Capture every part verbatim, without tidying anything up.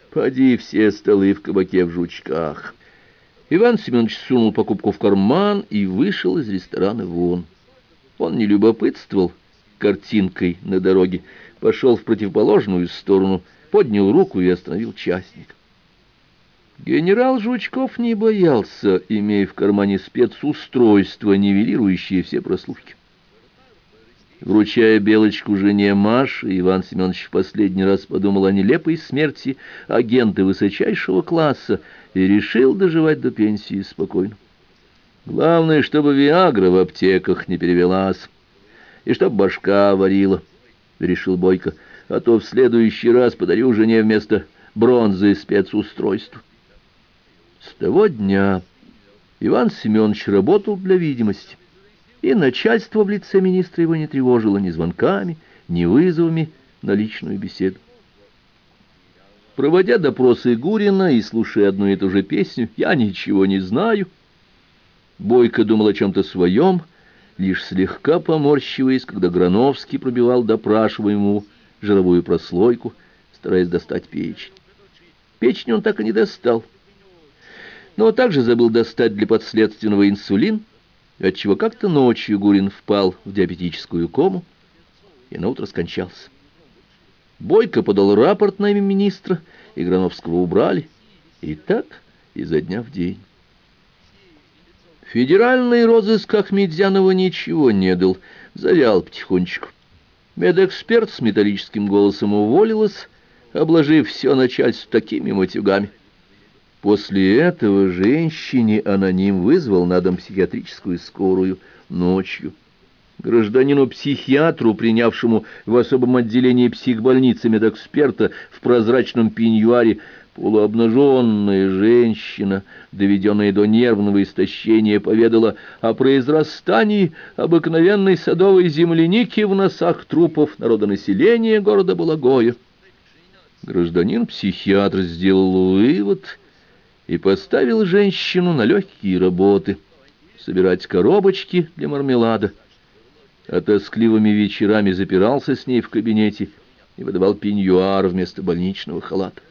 Поди все столы в кабаке в жучках. Иван Семенович сунул покупку в карман и вышел из ресторана вон. Он не любопытствовал картинкой на дороге, пошел в противоположную сторону, поднял руку и остановил частник. Генерал Жучков не боялся, имея в кармане спецустройство, нивелирующее все прослушки. Вручая белочку жене Маше, Иван Семенович в последний раз подумал о нелепой смерти агента высочайшего класса и решил доживать до пенсии спокойно. Главное, чтобы виагра в аптеках не перевелась, и чтоб башка варила, — решил Бойко, — а то в следующий раз подарю жене вместо бронзы спецустройство. С того дня Иван Семенович работал для видимости, и начальство в лице министра его не тревожило ни звонками, ни вызовами на личную беседу. Проводя допросы Гурина и слушая одну и ту же песню «Я ничего не знаю», Бойко думал о чем-то своем, лишь слегка поморщиваясь, когда Грановский пробивал допрашиваемому жировую прослойку, стараясь достать печень. Печень он так и не достал, но также забыл достать для подследственного инсулин, отчего как-то ночью Гурин впал в диабетическую кому и наутро скончался. Бойко подал рапорт на имя министра, и Грановского убрали, и так изо дня в день. Федеральный розыск Ахметзянова ничего не дал, завял потихонечку. Медэксперт с металлическим голосом уволилась, обложив все начальство такими матюгами. После этого женщине аноним вызвал на дом психиатрическую скорую ночью. Гражданину-психиатру, принявшему в особом отделении психбольницы медэксперта в прозрачном пеньюаре, полуобнаженная женщина, доведенная до нервного истощения, поведала о произрастании обыкновенной садовой земляники в носах трупов народонаселения города Балагоя. Гражданин-психиатр сделал вывод и поставил женщину на легкие работы, собирать коробочки для мармелада, а тоскливыми вечерами запирался с ней в кабинете и выдавал пеньюар вместо больничного халата.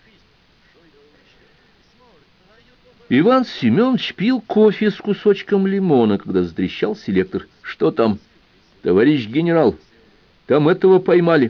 Иван Семенович пил кофе с кусочком лимона, когда затрещал селектор. «Что там, товарищ генерал? Там этого поймали».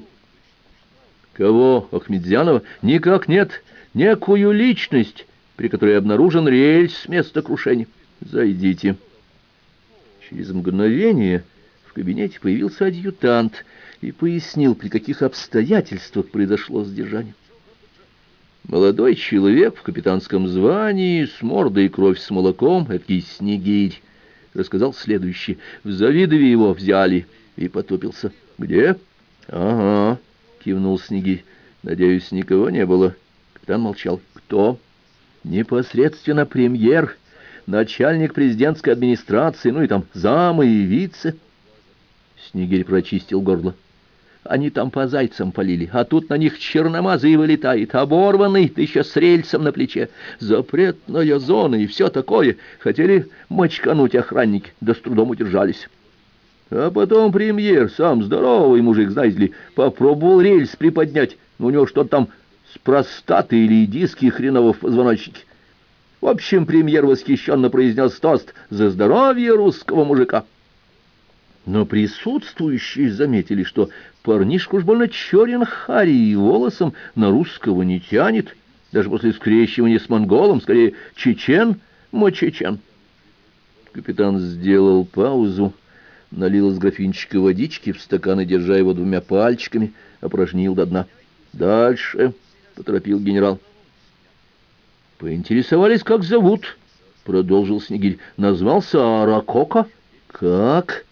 «Кого? Ахметзянова?» «Никак нет. Некую личность, при которой обнаружен рельс с места крушения». «Зайдите». Через мгновение в кабинете появился адъютант и пояснил, при каких обстоятельствах произошло задержание. Молодой человек в капитанском звании, с мордой кровь с молоком, эдакий Снегирь, рассказал следующее. В Завидове его взяли и потупился. «Где?» «Ага», — кивнул Снегирь. «Надеюсь, никого не было». Капитан молчал. «Кто?» «Непосредственно премьер, начальник президентской администрации, ну и там замы и вице». Снегирь прочистил горло. «Они там по зайцам полили, а тут на них черномазый вылетает, оборванный, да еще с рельсом на плече. Запретная зона и все такое. Хотели мочкануть охранники, да с трудом удержались. А потом премьер, сам здоровый мужик, знаете ли, попробовал рельс приподнять, но у него что-то там с простатой или диски хреново в позвоночнике. В общем, премьер восхищенно произнес тост за здоровье русского мужика». Но присутствующие заметили, что парнишка уж больно черен хари и волосом на русского не тянет, даже после скрещивания с монголом, скорее чечен, мочечен. Капитан сделал паузу, налил из графинчика водички в стакан и, держа его двумя пальчиками, опорожнил до дна. «Дальше», — поторопил генерал. «Поинтересовались, как зовут», — продолжил Снегирь. «Назвался Аракока». «Как?»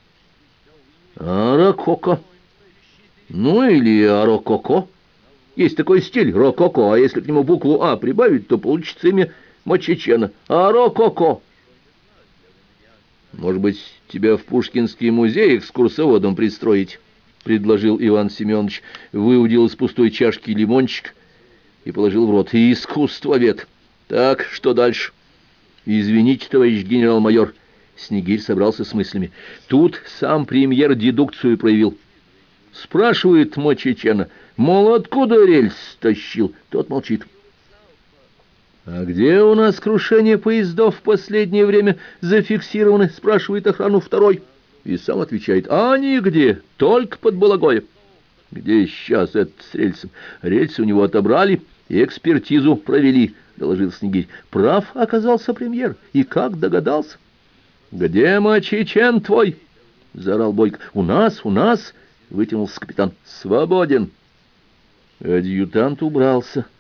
«Аракоко». «Ну, или Арококо. Есть такой стиль, рококо, а если к нему букву «А» прибавить, то получится имя Мочечена. Арококо». «Может быть, тебя в Пушкинский музей экскурсоводом пристроить?» — предложил Иван Семенович, выудил из пустой чашки лимончик и положил в рот. «И искусствовед. Так, что дальше?» «Извините, товарищ генерал-майор». Снегирь собрался с мыслями. Тут сам премьер дедукцию проявил. Спрашивает Мочечена, мол, откуда рельс тащил? Тот молчит. «А где у нас крушение поездов в последнее время зафиксированы?» — спрашивает охрану второй. И сам отвечает: «А нигде, только под Балагоем». «Где сейчас этот с рельсом?» «Рельсы у него отобрали и экспертизу провели», — доложил Снегирь. «Прав оказался премьер, и как догадался». «Где мочичен твой?» — заорал Бойко. «У нас, у нас!» — вытянулся капитан. «Свободен!» Адъютант убрался.